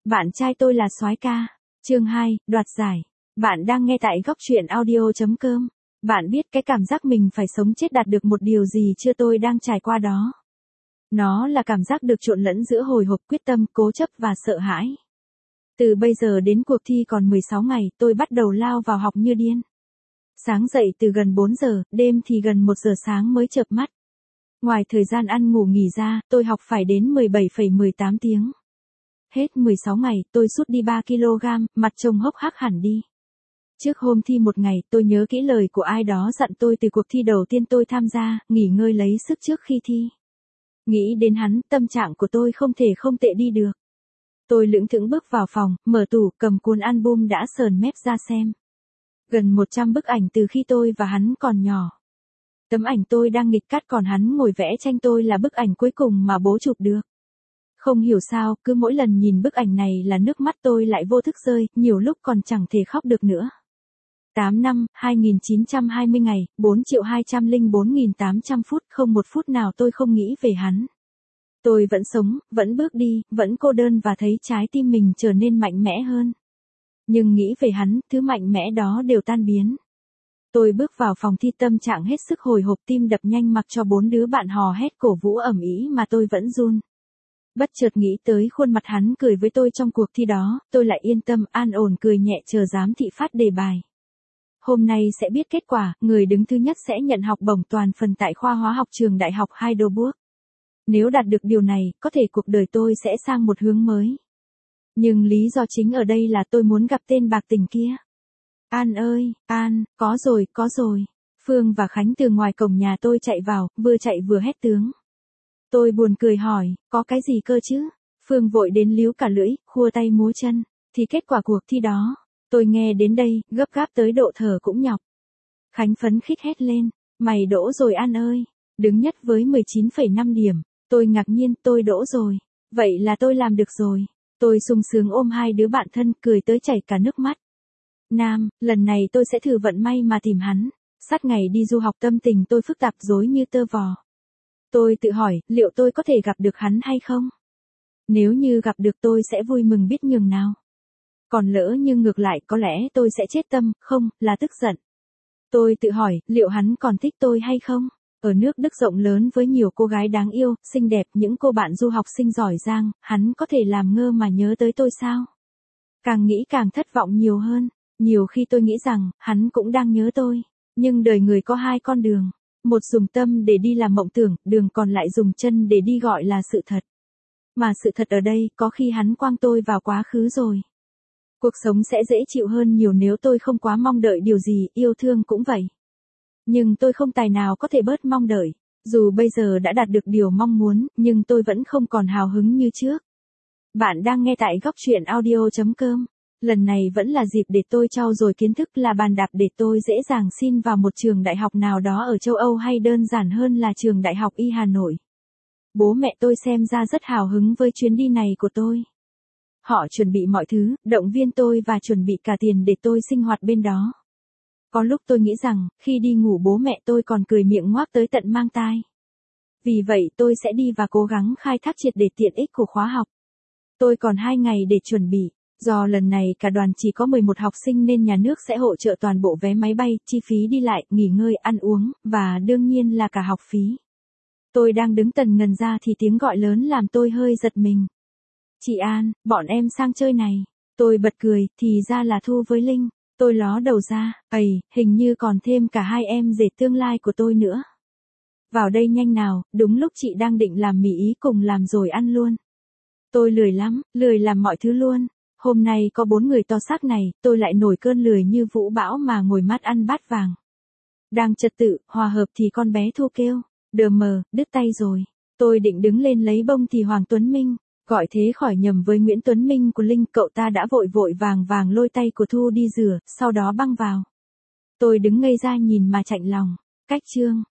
Bạn trai tôi là soái ca. Chương 2, đoạt giải. Bạn đang nghe tại góc truyện audio.com. Bạn biết cái cảm giác mình phải sống chết đạt được một điều gì chưa? Tôi đang trải qua đó. Nó là cảm giác được trộn lẫn giữa hồi hộp, quyết tâm, cố chấp và sợ hãi. Từ bây giờ đến cuộc thi còn 16 ngày, tôi bắt đầu lao vào học như điên. Sáng dậy từ gần 4 giờ, đêm thì gần 1 giờ sáng mới chợp mắt. Ngoài thời gian ăn ngủ nghỉ ra, tôi học phải đến 17,18 tiếng. Hết 16 ngày, tôi sút đi 3 kg, mặt trông hốc hác hẳn đi. Trước hôm thi một ngày, tôi nhớ kỹ lời của ai đó dặn tôi từ cuộc thi đầu tiên tôi tham gia, nghỉ ngơi lấy sức trước khi thi. Nghĩ đến hắn, tâm trạng của tôi không tệ đi được. Tôi lững thững bước vào phòng, mở tủ, cầm cuốn album đã sờn mép ra xem. Gần 100 bức ảnh từ khi tôi và hắn còn nhỏ. Tấm ảnh tôi đang nghịch cắt còn hắn ngồi vẽ tranh, tôi là bức ảnh cuối cùng mà bố chụp được. Không hiểu sao, cứ mỗi lần nhìn bức ảnh này là nước mắt tôi lại vô thức rơi, nhiều lúc còn chẳng thể khóc được nữa. 8 năm, 2920 ngày, 4.204.800 phút, không một phút nào tôi không nghĩ về hắn. Tôi vẫn sống, vẫn bước đi, vẫn cô đơn và thấy trái tim mình trở nên mạnh mẽ hơn. Nhưng nghĩ về hắn, thứ mạnh mẽ đó đều tan biến. Tôi bước vào phòng thi tâm trạng hết sức hồi hộp, tim đập nhanh mặc cho 4 đứa bạn hò hét cổ vũ ầm ĩ mà tôi vẫn run. Bất chợt nghĩ tới khuôn mặt hắn cười với tôi trong cuộc thi đó, tôi lại yên tâm, an ổn cười nhẹ chờ giám thị phát đề bài. Hôm nay sẽ biết kết quả, người đứng thứ nhất sẽ nhận học bổng toàn phần tại khoa hóa học trường đại học Heidelberg. Nếu đạt được điều này, có thể cuộc đời tôi sẽ sang một hướng mới. Nhưng lý do chính ở đây là tôi muốn gặp tên bạc tình kia. An ơi, An, có rồi. Phương và Khánh từ ngoài cổng nhà tôi chạy vào, vừa chạy vừa hét tướng. Tôi buồn cười hỏi, có cái gì cơ chứ? Phương vội đến líu cả lưỡi, khua tay múa chân. Thì kết quả cuộc thi đó. Tôi nghe đến đây, gấp gáp tới độ thở cũng nhọc. Khánh phấn khích hét lên, mày đỗ rồi An ơi. Đứng nhất với 19,5 điểm. Tôi ngạc nhiên, tôi đỗ rồi. Vậy là tôi làm được rồi. Tôi sung sướng ôm hai đứa bạn thân, cười tới chảy cả nước mắt. Nam, lần này tôi sẽ thử vận may mà tìm hắn. Sát ngày đi du học tâm tình tôi phức tạp rối như tơ vò. Tôi tự hỏi, liệu tôi có thể gặp được hắn hay không? Nếu như gặp được tôi sẽ vui mừng biết nhường nào. Còn lỡ như ngược lại có lẽ tôi sẽ chết tâm, không, là tức giận. Tôi tự hỏi, liệu hắn còn thích tôi hay không? Ở nước Đức rộng lớn với nhiều cô gái đáng yêu, xinh đẹp, những cô bạn du học sinh giỏi giang, hắn có thể làm ngơ mà nhớ tới tôi sao? Càng nghĩ càng thất vọng nhiều hơn. Nhiều khi tôi nghĩ rằng, hắn cũng đang nhớ tôi. Nhưng đời người có hai con đường. Một dùng tâm để đi làm mộng tưởng, đường còn lại dùng chân để đi gọi là sự thật. Mà sự thật ở đây, có khi hắn quăng tôi vào quá khứ rồi. Cuộc sống sẽ dễ chịu hơn nhiều nếu tôi không quá mong đợi điều gì, yêu thương cũng vậy. Nhưng tôi không tài nào có thể bớt mong đợi. Dù bây giờ đã đạt được điều mong muốn, nhưng tôi vẫn không còn hào hứng như trước. Bạn đang nghe tại góc truyện audio.com. Lần này vẫn là dịp để tôi trau dồi kiến thức, là bàn đạp để tôi dễ dàng xin vào một trường đại học nào đó ở châu Âu, hay đơn giản hơn là trường đại học Y Hà Nội. Bố mẹ tôi xem ra rất hào hứng với chuyến đi này của tôi. Họ chuẩn bị mọi thứ, động viên tôi và chuẩn bị cả tiền để tôi sinh hoạt bên đó. Có lúc tôi nghĩ rằng, khi đi ngủ bố mẹ tôi còn cười miệng ngoác tới tận mang tai. Vì vậy tôi sẽ đi và cố gắng khai thác triệt để tiện ích của khóa học. Tôi còn 2 ngày để chuẩn bị. Do lần này cả đoàn chỉ có 11 học sinh nên nhà nước sẽ hỗ trợ toàn bộ vé máy bay, chi phí đi lại, nghỉ ngơi, ăn uống, và đương nhiên là cả học phí. Tôi đang đứng tần ngần ra thì tiếng gọi lớn làm tôi hơi giật mình. Chị An, bọn em sang chơi này. Tôi bật cười, thì ra là Thu với Linh. Tôi ló đầu ra, hình như còn thêm cả hai em rể tương lai của tôi nữa. Vào đây nhanh nào, đúng lúc chị đang định làm mì ý cùng làm rồi ăn luôn. Tôi lười lắm, lười làm mọi thứ luôn. Hôm nay có 4 người to xác này, tôi lại nổi cơn lười như vũ bão mà ngồi mát ăn bát vàng. Đang trật tự, hòa hợp thì con bé Thu kêu, đờ mờ, đứt tay rồi. Tôi định đứng lên lấy bông thì Hoàng Tuấn Minh, gọi thế khỏi nhầm với Nguyễn Tuấn Minh của Linh, cậu ta đã vội vàng lôi tay của Thu đi rửa, sau đó băng vào. Tôi đứng ngây ra nhìn mà chạnh lòng, cách chương.